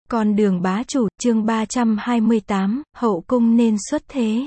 Con đường bá chủ, chương 328, hậu cung nên xuất thế.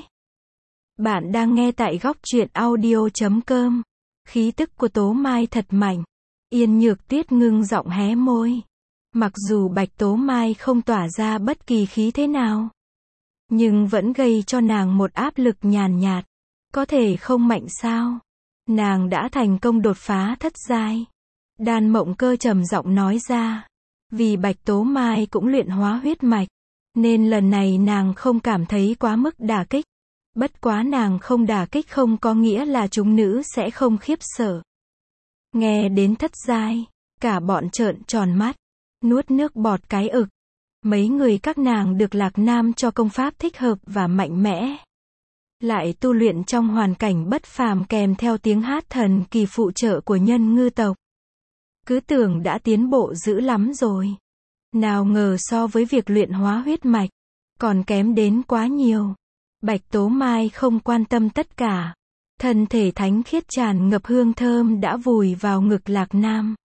Bạn đang nghe tại góc truyện audio.com. Khí tức của Tố Mai thật mạnh. Yên Nhược Tuyết ngưng giọng hé môi. Mặc dù Bạch Tố Mai không tỏa ra bất kỳ khí thế nào, nhưng vẫn gây cho nàng một áp lực nhàn nhạt. Có thể không mạnh sao? Nàng đã thành công đột phá thất giai. Đan Mộng Cơ trầm giọng nói ra. Vì Bạch Tố Mai cũng luyện hóa huyết mạch, nên lần này nàng không cảm thấy quá mức đả kích. Bất quá nàng không đả kích không có nghĩa là chúng nữ sẽ không khiếp sợ. Nghe đến thất giai, cả bọn trợn tròn mắt, nuốt nước bọt cái ực. Mấy người các nàng được Lạc Nam cho công pháp thích hợp và mạnh mẽ, lại tu luyện trong hoàn cảnh bất phàm kèm theo tiếng hát thần kỳ phụ trợ của nhân ngư tộc. Cứ tưởng đã tiến bộ dữ lắm rồi. Nào ngờ so với việc luyện hóa huyết mạch, còn kém đến quá nhiều. Bạch Tố Mai không quan tâm tất cả. Thân thể thánh khiết tràn ngập hương thơm đã vùi vào ngực Lạc Nam.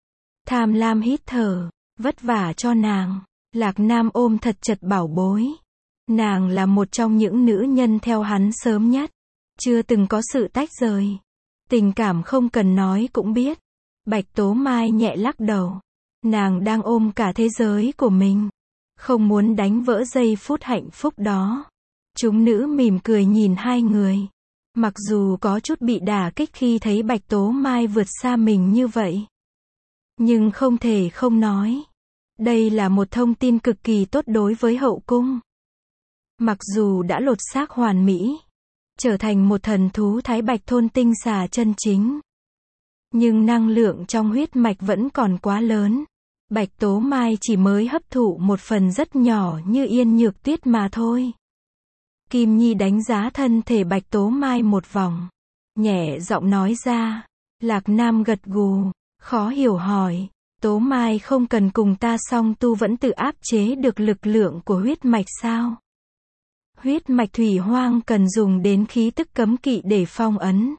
Tham lam hít thở, vất vả cho nàng. Lạc Nam ôm thật chặt bảo bối. Nàng là một trong những nữ nhân theo hắn sớm nhất. Chưa từng có sự tách rời. Tình cảm không cần nói cũng biết. Bạch Tố Mai nhẹ lắc đầu. Nàng đang ôm cả thế giới của mình. Không muốn đánh vỡ giây phút hạnh phúc đó. Chúng nữ mỉm cười nhìn hai người. Mặc dù có chút bị đả kích khi thấy Bạch Tố Mai vượt xa mình như vậy, nhưng không thể không nói. Đây là một thông tin cực kỳ tốt đối với hậu cung. Mặc dù đã lột xác hoàn mỹ, trở thành một thần thú thái bạch thôn tinh xà chân chính, nhưng năng lượng trong huyết mạch vẫn còn quá lớn. Bạch Tố Mai chỉ mới hấp thụ một phần rất nhỏ như Yên Nhược Tuyết mà thôi. Kim Nhi đánh giá thân thể Bạch Tố Mai một vòng, nhẹ giọng nói ra. Lạc Nam gật gù, khó hiểu hỏi, Tố Mai không cần cùng ta song tu vẫn tự áp chế được lực lượng của huyết mạch sao? Huyết mạch thủy hoang cần dùng đến khí tức cấm kỵ để phong ấn.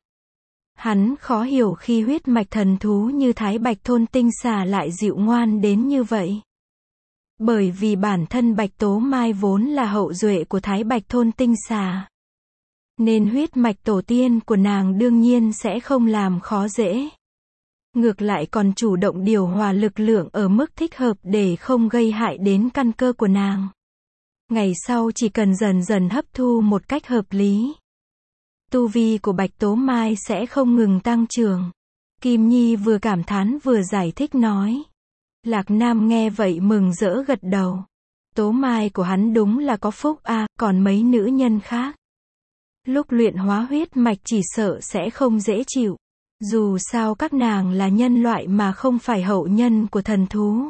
Hắn khó hiểu khi huyết mạch thần thú như Thái Bạch thôn tinh xà lại dịu ngoan đến như vậy. Bởi vì bản thân Bạch Tố Mai vốn là hậu duệ của Thái Bạch thôn tinh xà, nên huyết mạch tổ tiên của nàng đương nhiên sẽ không làm khó dễ. Ngược lại còn chủ động điều hòa lực lượng ở mức thích hợp để không gây hại đến căn cơ của nàng. Ngày sau chỉ cần dần dần hấp thu một cách hợp lý, tu vi của Bạch Tố Mai sẽ không ngừng tăng trưởng. Kim Nhi vừa cảm thán vừa giải thích nói. Lạc Nam nghe vậy mừng rỡ gật đầu. Tố Mai của hắn đúng là có phúc a, còn mấy nữ nhân khác, lúc luyện hóa huyết mạch chỉ sợ sẽ không dễ chịu. Dù sao các nàng là nhân loại mà không phải hậu nhân của thần thú.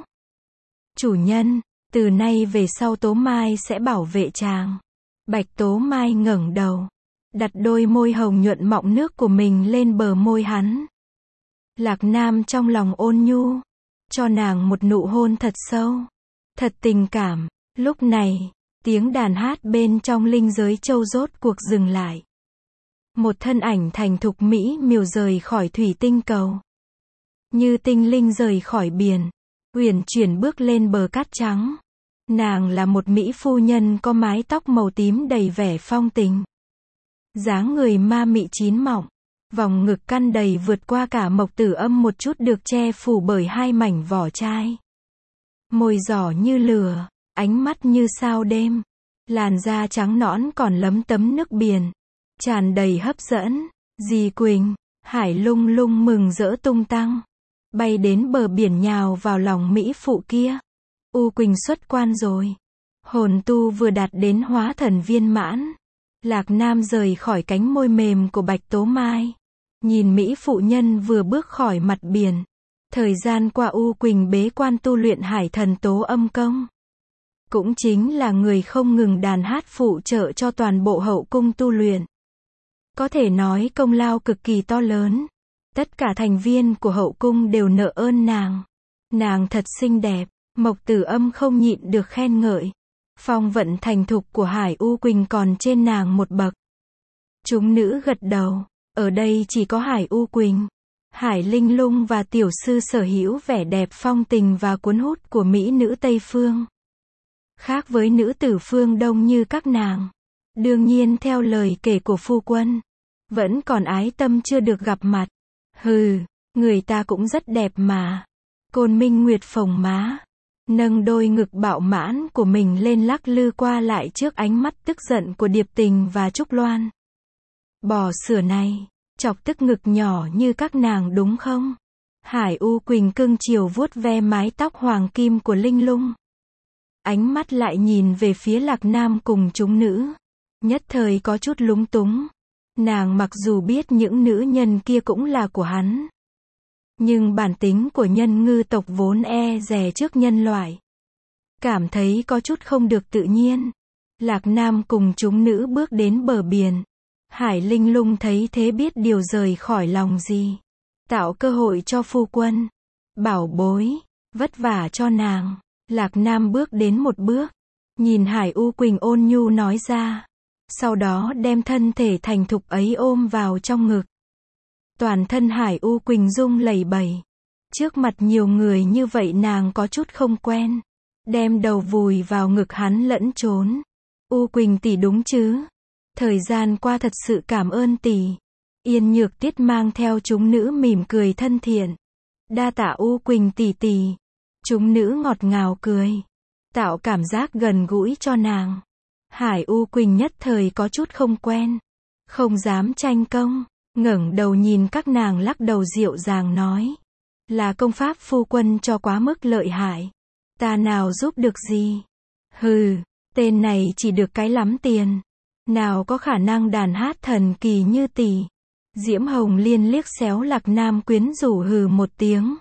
Chủ nhân, từ nay về sau Tố Mai sẽ bảo vệ chàng. Bạch Tố Mai ngẩng đầu, đặt đôi môi hồng nhuận mọng nước của mình lên bờ môi hắn. Lạc Nam trong lòng ôn nhu, cho nàng một nụ hôn thật sâu, thật tình cảm. Lúc này, tiếng đàn hát bên trong linh giới châu rốt cuộc dừng lại. Một thân ảnh thành thục mỹ miều rời khỏi thủy tinh cầu, như tinh linh rời khỏi biển, uyển chuyển bước lên bờ cát trắng. Nàng là một mỹ phu nhân có mái tóc màu tím đầy vẻ phong tình, dáng người ma mị chín mọng, vòng ngực căn đầy vượt qua cả mộc tử âm một chút được che phủ bởi hai mảnh vỏ chai. Môi giỏ như lửa, ánh mắt như sao đêm, làn da trắng nõn còn lấm tấm nước biển, tràn đầy hấp dẫn. Dì Quỳnh, Hải lung lung mừng rỡ tung tăng, bay đến bờ biển nhào vào lòng mỹ phụ kia. U Quỳnh xuất quan rồi. Hồn tu vừa đạt đến hóa thần viên mãn. Lạc Nam rời khỏi cánh môi mềm của Bạch Tố Mai, nhìn mỹ phụ nhân vừa bước khỏi mặt biển. Thời gian qua U Quỳnh bế quan tu luyện hải thần tố âm công, cũng chính là người không ngừng đàn hát phụ trợ cho toàn bộ hậu cung tu luyện. Có thể nói công lao cực kỳ to lớn. Tất cả thành viên của hậu cung đều nợ ơn nàng. Nàng thật xinh đẹp. Mộc Tử Âm không nhịn được khen ngợi. Phong vận thành thục của Hải U Quỳnh còn trên nàng một bậc. Chúng nữ gật đầu. Ở đây chỉ có Hải U Quỳnh, Hải Linh Lung và tiểu sư sở hữu vẻ đẹp phong tình và cuốn hút của mỹ nữ Tây Phương. Khác với nữ tử phương Đông như các nàng. Đương nhiên theo lời kể của phu quân, vẫn còn ái tâm chưa được gặp mặt. Hừ, người ta cũng rất đẹp mà. Côn Minh Nguyệt phồng má, nâng đôi ngực bạo mãn của mình lên lắc lư qua lại trước ánh mắt tức giận của Điệp Tình và Trúc Loan. Bò sữa này, chọc tức ngực nhỏ như các nàng đúng không? Hải U Quỳnh cưng chiều vuốt ve mái tóc hoàng kim của Linh Lung. Ánh mắt lại nhìn về phía Lạc Nam cùng chúng nữ. Nhất thời có chút lúng túng. Nàng mặc dù biết những nữ nhân kia cũng là của hắn, nhưng bản tính của nhân ngư tộc vốn e dè trước nhân loại. Cảm thấy có chút không được tự nhiên. Lạc Nam cùng chúng nữ bước đến bờ biển. Hải Linh Lung thấy thế biết điều rời khỏi lòng gì. Tạo cơ hội cho phu quân. Bảo bối, vất vả cho nàng. Lạc Nam bước đến một bước. Nhìn Hải U Quỳnh ôn nhu nói ra. Sau đó đem thân thể thành thục ấy ôm vào trong ngực. Toàn thân Hải U Quỳnh rung lẩy bẩy. Trước mặt nhiều người như vậy nàng có chút không quen. Đem đầu vùi vào ngực hắn lẫn trốn. U Quỳnh tỷ đúng chứ? Thời gian qua thật sự cảm ơn tỷ. Yên Nhược Tiết mang theo chúng nữ mỉm cười thân thiện. Đa tạ U Quỳnh tỷ tỷ. Chúng nữ ngọt ngào cười. Tạo cảm giác gần gũi cho nàng. Hải U Quỳnh nhất thời có chút không quen. Không dám tranh công. Ngẩng đầu nhìn các nàng lắc đầu dịu dàng nói. Là công pháp phu quân cho quá mức lợi hại. Ta nào giúp được gì. Hừ, tên này chỉ được cái lắm tiền. Nào có khả năng đàn hát thần kỳ như tỷ. Diễm Hồng Liên liếc xéo Lạc Nam quyến rũ hừ một tiếng.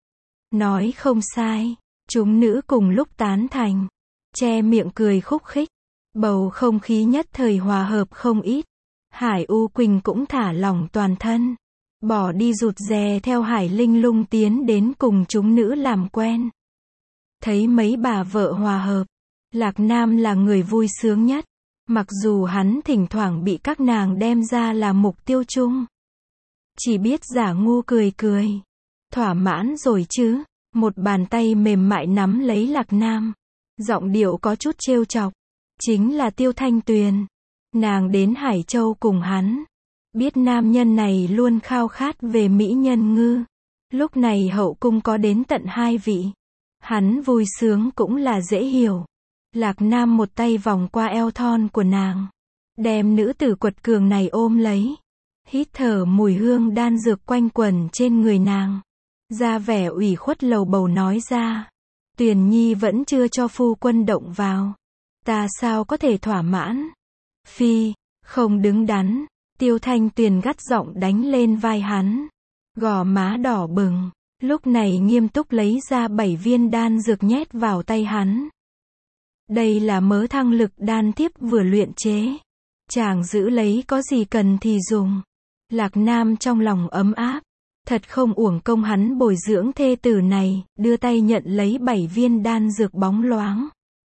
Nói không sai. Chúng nữ cùng lúc tán thành. Che miệng cười khúc khích. Bầu không khí nhất thời hòa hợp không ít. Hải U Quỳnh cũng thả lỏng toàn thân. Bỏ đi rụt rè theo Hải Linh Lung tiến đến cùng chúng nữ làm quen. Thấy mấy bà vợ hòa hợp. Lạc Nam là người vui sướng nhất. Mặc dù hắn thỉnh thoảng bị các nàng đem ra là mục tiêu chung. Chỉ biết giả ngu cười cười. Thỏa mãn rồi chứ. Một bàn tay mềm mại nắm lấy Lạc Nam. Giọng điệu có chút trêu chọc. Chính là Tiêu Thanh Tuyền. Nàng đến Hải Châu cùng hắn. Biết nam nhân này luôn khao khát về mỹ nhân ngư. Lúc này hậu cung có đến tận 2 vị. Hắn vui sướng cũng là dễ hiểu. Lạc Nam một tay vòng qua eo thon của nàng. Đem nữ tử quật cường này ôm lấy. Hít thở mùi hương đan dược quanh quẩn trên người nàng. Ra vẻ ủy khuất lầu bầu nói ra. Tuyền Nhi vẫn chưa cho phu quân động vào. Ta sao có thể thỏa mãn. Phi, không đứng đắn. Tiêu Thanh Tuyền gắt giọng đánh lên vai hắn. Gò má đỏ bừng. Lúc này nghiêm túc lấy ra 7 viên đan dược nhét vào tay hắn. Đây là mớ thăng lực đan thiếp vừa luyện chế. Chàng giữ lấy có gì cần thì dùng. Lạc Nam trong lòng ấm áp. Thật không uổng công hắn bồi dưỡng thê tử này, đưa tay nhận lấy 7 viên đan dược bóng loáng.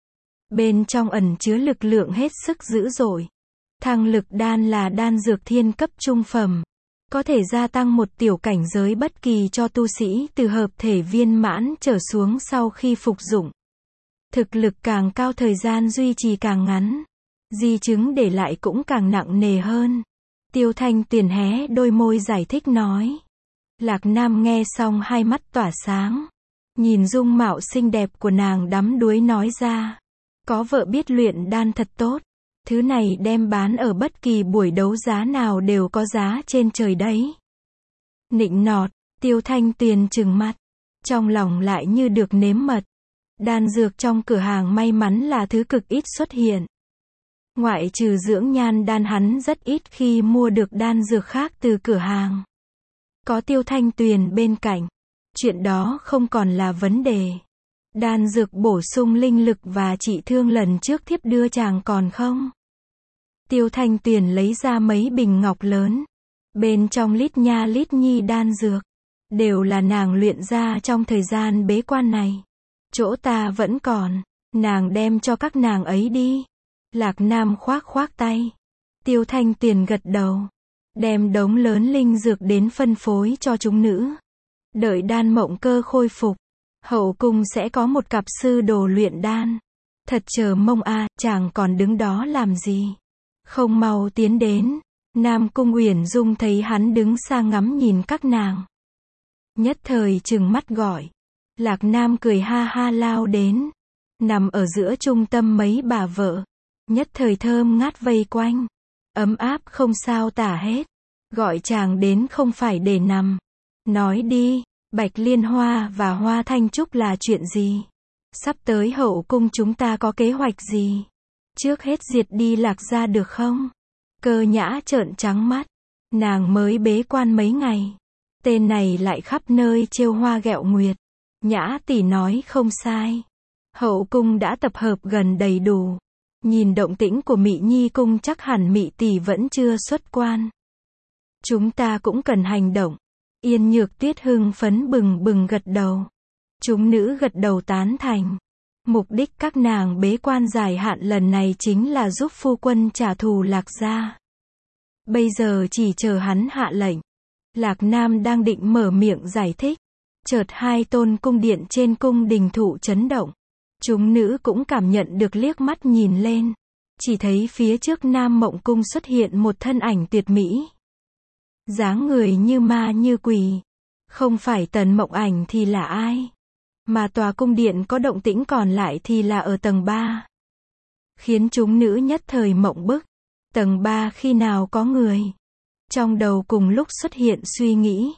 Bên trong ẩn chứa lực lượng hết sức dữ dội. Thăng lực đan là đan dược thiên cấp trung phẩm. Có thể gia tăng một tiểu cảnh giới bất kỳ cho tu sĩ từ hợp thể viên mãn trở xuống sau khi phục dụng. Thực lực càng cao thời gian duy trì càng ngắn. Di chứng để lại cũng càng nặng nề hơn. Tiêu Thanh Tuyền hé đôi môi giải thích nói. Lạc Nam nghe xong hai mắt tỏa sáng. Nhìn dung mạo xinh đẹp của nàng đắm đuối nói ra. Có vợ biết luyện đan thật tốt. Thứ này đem bán ở bất kỳ buổi đấu giá nào đều có giá trên trời đấy. Nịnh nọt, Tiêu Thanh Tuyền trừng mắt. Trong lòng lại như được nếm mật. Đan dược trong cửa hàng may mắn là thứ cực ít xuất hiện. Ngoại trừ dưỡng nhan đan hắn rất ít khi mua được đan dược khác từ cửa hàng. Có Tiêu Thanh Tuyền bên cạnh. Chuyện đó không còn là vấn đề. Đan dược bổ sung linh lực và trị thương lần trước thiếp đưa chàng còn không? Tiêu Thanh Tuyền lấy ra mấy bình ngọc lớn. Bên trong lít nha lít nhi đan dược. Đều là nàng luyện ra trong thời gian bế quan này. Chỗ ta vẫn còn. Nàng đem cho các nàng ấy đi. Lạc Nam khoác khoác tay. Tiêu Thanh Tuyền gật đầu. Đem đống lớn linh dược đến phân phối cho chúng nữ. Đợi đan mộng cơ khôi phục. Hậu cung sẽ có một cặp sư đồ luyện đan. Thật chờ mong a, chàng còn đứng đó làm gì? Không mau tiến đến. Nam Cung Uyển Dung thấy hắn đứng xa ngắm nhìn các nàng. Nhất thời trừng mắt gọi. Lạc Nam cười ha ha lao đến. Nằm ở giữa trung tâm mấy bà vợ. Nhất thời thơm ngát vây quanh. Ấm áp không sao tả hết. Gọi chàng đến không phải để nằm. Nói đi, Bạch Liên Hoa và Hoa Thanh Trúc là chuyện gì? Sắp tới hậu cung chúng ta có kế hoạch gì? Trước hết diệt đi Lạc gia được không? Cơ Nhã trợn trắng mắt. Nàng mới bế quan mấy ngày. Tên này lại khắp nơi trêu hoa ghẹo nguyệt. Nhã tỷ nói không sai. Hậu cung đã tập hợp gần đầy đủ. Nhìn động tĩnh của Mị Nhi cung chắc hẳn Mị tỷ vẫn chưa xuất quan. Chúng ta cũng cần hành động. Yên Nhược Tuyết hưng phấn bừng bừng gật đầu. Chúng nữ gật đầu tán thành. Mục đích các nàng bế quan dài hạn lần này chính là giúp phu quân trả thù Lạc gia. Bây giờ chỉ chờ hắn hạ lệnh. Lạc Nam đang định mở miệng giải thích. Chợt hai tôn cung điện trên cung đình thụ chấn động. Chúng nữ cũng cảm nhận được liếc mắt nhìn lên. Chỉ thấy phía trước Nam Mộng Cung xuất hiện một thân ảnh tuyệt mỹ. Dáng người như ma như quỷ. Không phải Tần Mộng Ảnh thì là ai? Mà tòa cung điện có động tĩnh còn lại thì là ở tầng 3. Khiến chúng nữ nhất thời mộng bức. Tầng 3 khi nào có người? Trong đầu cùng lúc xuất hiện suy nghĩ.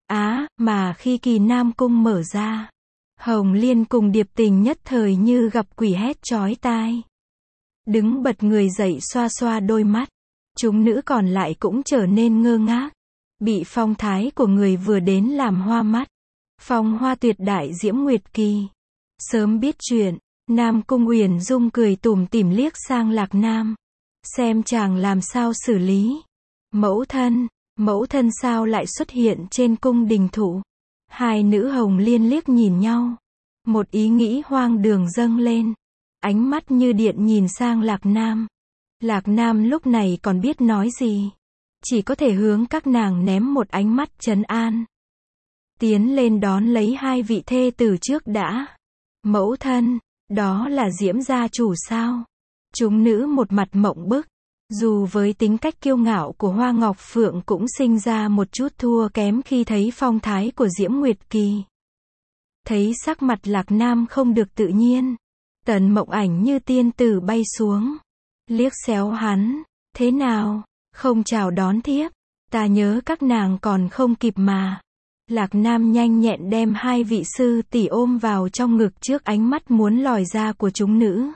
Mà khi Kỳ Nam Cung mở ra. Hồng Liên cùng Điệp Tình nhất thời như gặp quỷ hét chói tai. Đứng bật người dậy xoa xoa đôi mắt. Chúng nữ còn lại cũng trở nên ngơ ngác. Bị phong thái của người vừa đến làm hoa mắt. Phong hoa tuyệt đại Diễm Nguyệt Kỳ. Sớm biết chuyện, Nam Cung Uyển Dung cười tủm tỉm liếc sang Lạc Nam. Xem chàng làm sao xử lý. Mẫu thân sao lại xuất hiện trên cung đình thụ. Hai nữ Hồng Liên liếc nhìn nhau. Một ý nghĩ hoang đường dâng lên. Ánh mắt như điện nhìn sang Lạc Nam. Lạc Nam lúc này còn biết nói gì. Chỉ có thể hướng các nàng ném một ánh mắt trấn an. Tiến lên đón lấy hai vị thê tử trước đã. Mẫu thân, đó là Diễm gia chủ sao? Chúng nữ một mặt mộng bức. Dù với tính cách kiêu ngạo của Hoa Ngọc Phượng cũng sinh ra một chút thua kém khi thấy phong thái của Diễm Nguyệt Kỳ. Thấy sắc mặt Lạc Nam không được tự nhiên. Tần Mộng Ảnh như tiên tử bay xuống. Liếc xéo hắn. Thế nào? Không chào đón thiếp. Ta nhớ các nàng còn không kịp mà. Lạc Nam nhanh nhẹn đem hai vị sư tỷ ôm vào trong ngực trước ánh mắt muốn lòi ra của chúng nữ.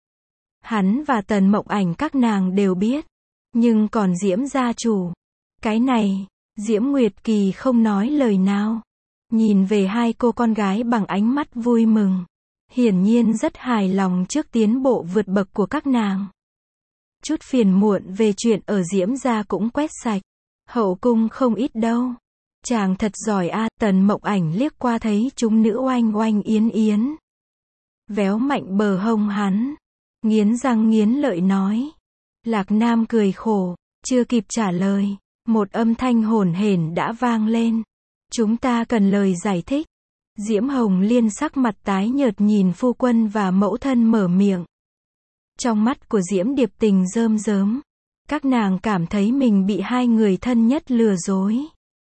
Hắn và Tần Mộng Ảnh các nàng đều biết. Nhưng còn Diễm gia chủ. Cái này, Diễm Nguyệt Kỳ không nói lời nào. Nhìn về hai cô con gái bằng ánh mắt vui mừng. Hiển nhiên rất hài lòng trước tiến bộ vượt bậc của các nàng. Chút phiền muộn về chuyện ở Diễm gia cũng quét sạch. Hậu cung không ít đâu. Chàng thật giỏi a. Tần Mộng Ảnh liếc qua thấy chúng nữ oanh oanh yến yến. Véo mạnh bờ hông hắn. Nghiến răng nghiến lợi nói. Lạc Nam cười khổ. Chưa kịp trả lời. Một âm thanh hổn hển đã vang lên. Chúng ta cần lời giải thích. Diễm Hồng Liên sắc mặt tái nhợt nhìn phu quân và mẫu thân mở miệng. Trong mắt của Diễm Điệp Tình rơm rớm. Các nàng cảm thấy mình bị hai người thân nhất lừa dối.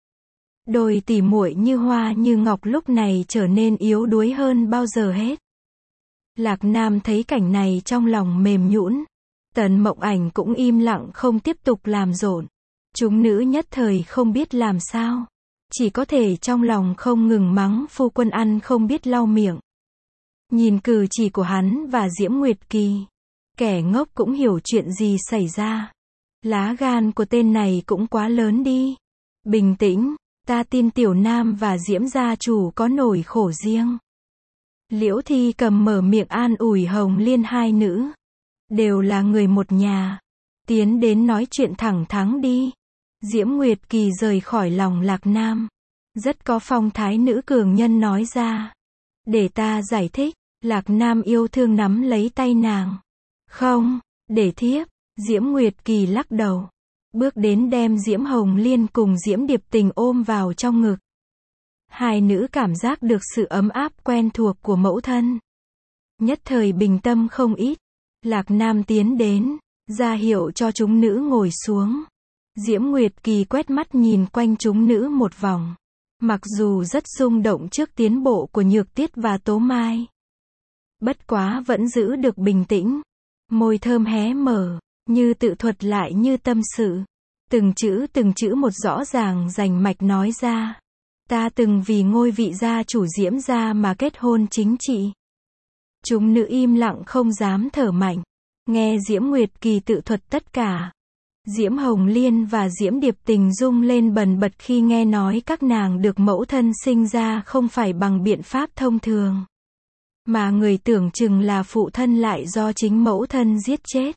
Đôi tỉ muội như hoa như ngọc lúc này trở nên yếu đuối hơn bao giờ hết. Lạc Nam thấy cảnh này trong lòng mềm nhũn. Tần Mộng Ảnh cũng im lặng không tiếp tục làm rộn. Chúng nữ nhất thời không biết làm sao. Chỉ có thể trong lòng không ngừng mắng phu quân ăn không biết lau miệng. Nhìn cử chỉ của hắn và Diễm Nguyệt Kỳ. Kẻ ngốc cũng hiểu chuyện gì xảy ra. Lá gan của tên này cũng quá lớn đi. Bình tĩnh, ta tin Tiểu Nam và Diễm gia chủ có nỗi khổ riêng. Liễu Thi Cầm mở miệng an ủi Hồng Liên hai nữ. Đều là người một nhà. Tiến đến nói chuyện thẳng thắn đi. Diễm Nguyệt Kỳ rời khỏi lòng Lạc Nam. Rất có phong thái nữ cường nhân nói ra. Để ta giải thích. Lạc Nam yêu thương nắm lấy tay nàng. Không, để thiếp. Diễm Nguyệt Kỳ lắc đầu. Bước đến đem Diễm Hồng Liên cùng Diễm Điệp Tình ôm vào trong ngực. Hai nữ cảm giác được sự ấm áp quen thuộc của mẫu thân. Nhất thời bình tâm không ít. Lạc Nam tiến đến, ra hiệu cho chúng nữ ngồi xuống. Diễm Nguyệt Kỳ quét mắt nhìn quanh chúng nữ một vòng. Mặc dù rất rung động trước tiến bộ của Nhược Tiết và Tố Mai, bất quá vẫn giữ được bình tĩnh. Môi thơm hé mở, như tự thuật lại như tâm sự. Từng chữ một rõ ràng rành mạch nói ra. Ta từng vì ngôi vị gia chủ Diễm gia mà kết hôn chính trị. Chúng nữ im lặng không dám thở mạnh. Nghe Diễm Nguyệt Kỳ tự thuật tất cả. Diễm Hồng Liên và Diễm Điệp Tình rung lên bần bật khi nghe nói các nàng được mẫu thân sinh ra không phải bằng biện pháp thông thường, mà người tưởng chừng là phụ thân lại do chính mẫu thân giết chết.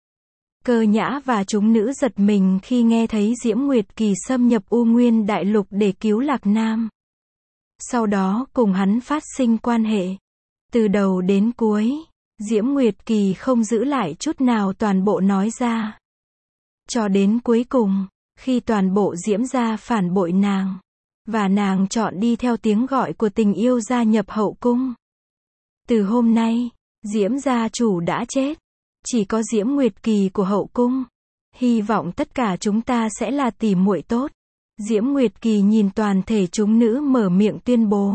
Cơ Nhã và chúng nữ giật mình khi nghe thấy Diễm Nguyệt Kỳ xâm nhập U Nguyên Đại Lục để cứu Lạc Nam. Sau đó cùng hắn phát sinh quan hệ. Từ đầu đến cuối, Diễm Nguyệt Kỳ không giữ lại chút nào toàn bộ nói ra. Cho đến cuối cùng, khi toàn bộ Diễm gia phản bội nàng, và nàng chọn đi theo tiếng gọi của tình yêu gia nhập hậu cung. Từ hôm nay, Diễm gia chủ đã chết. Chỉ có Diễm Nguyệt Kỳ của hậu cung. Hy vọng tất cả chúng ta sẽ là tỉ muội tốt. Diễm Nguyệt Kỳ nhìn toàn thể chúng nữ mở miệng tuyên bố.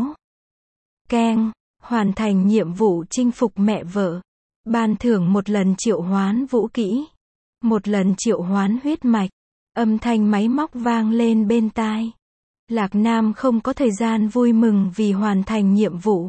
Keng, hoàn thành nhiệm vụ chinh phục mẹ vợ. Ban thưởng một lần triệu hoán vũ kỹ. Một lần triệu hoán huyết mạch. Âm thanh máy móc vang lên bên tai. Lạc Nam không có thời gian vui mừng vì hoàn thành nhiệm vụ.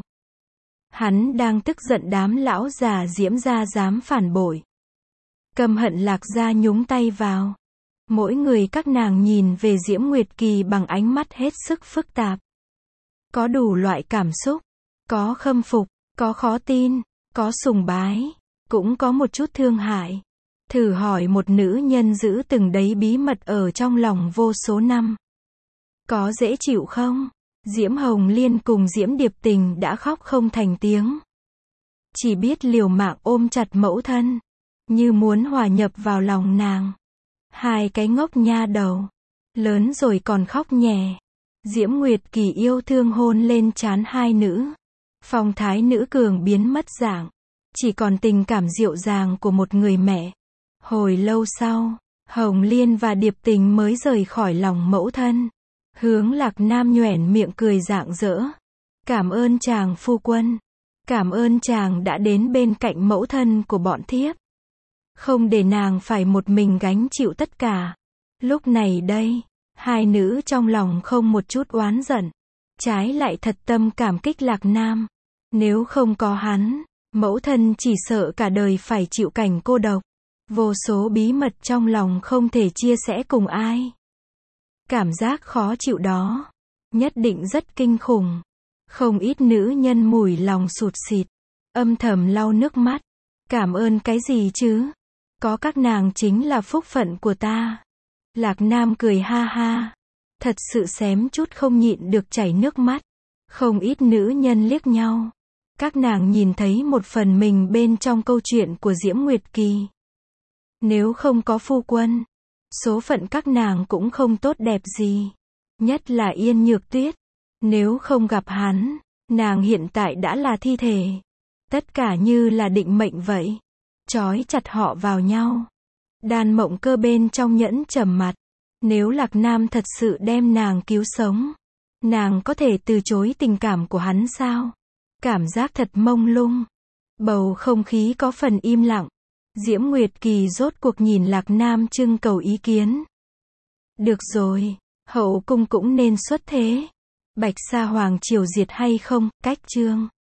Hắn đang tức giận đám lão già Diễm gia dám phản bội. Căm hận Lạc gia nhúng tay vào. Mỗi người các nàng nhìn về Diễm Nguyệt Kỳ bằng ánh mắt hết sức phức tạp. Có đủ loại cảm xúc. Có khâm phục, có khó tin, có sùng bái, cũng có một chút thương hại. Thử hỏi một nữ nhân giữ từng đấy bí mật ở trong lòng vô số năm. Có dễ chịu không? Diễm Hồng Liên cùng Diễm Điệp Tình đã khóc không thành tiếng. Chỉ biết liều mạng ôm chặt mẫu thân, như muốn hòa nhập vào lòng nàng. Hai cái ngốc nha đầu, lớn rồi còn khóc nhè. Diễm Nguyệt Kỳ yêu thương hôn lên trán hai nữ. Phong thái nữ cường biến mất dạng, chỉ còn tình cảm dịu dàng của một người mẹ. Hồi lâu sau, Hồng Liên và Điệp Tình mới rời khỏi lòng mẫu thân. Hướng Lạc Nam nhoẻn miệng cười rạng rỡ. Cảm ơn chàng phu quân. Cảm ơn chàng đã đến bên cạnh mẫu thân của bọn thiếp. Không để nàng phải một mình gánh chịu tất cả. Lúc này đây, hai nữ trong lòng không một chút oán giận. Trái lại thật tâm cảm kích Lạc Nam. Nếu không có hắn, mẫu thân chỉ sợ cả đời phải chịu cảnh cô độc. Vô số bí mật trong lòng không thể chia sẻ cùng ai. Cảm giác khó chịu đó, nhất định rất kinh khủng. Không ít nữ nhân mủi lòng sụt sịt, âm thầm lau nước mắt. Cảm ơn cái gì chứ? Có các nàng chính là phúc phận của ta. Lạc Nam cười ha ha. Thật sự xém chút không nhịn được chảy nước mắt. Không ít nữ nhân liếc nhau. Các nàng nhìn thấy một phần mình bên trong câu chuyện của Diễm Nguyệt Kỳ. Nếu không có phu quân, số phận các nàng cũng không tốt đẹp gì. Nhất là Yên Nhược Tuyết. Nếu không gặp hắn, nàng hiện tại đã là thi thể. Tất cả như là định mệnh vậy. Trói chặt họ vào nhau. Đan Mộng Cơ bên trong nhẫn trầm mặt. Nếu Lạc Nam thật sự đem nàng cứu sống, nàng có thể từ chối tình cảm của hắn sao? Cảm giác thật mông lung. Bầu không khí có phần im lặng. Diễm Nguyệt Kỳ rốt cuộc nhìn Lạc Nam trưng cầu ý kiến. Được rồi, hậu cung cũng nên xuất thế. Bạch Sa Hoàng triều diệt hay không? Cách chương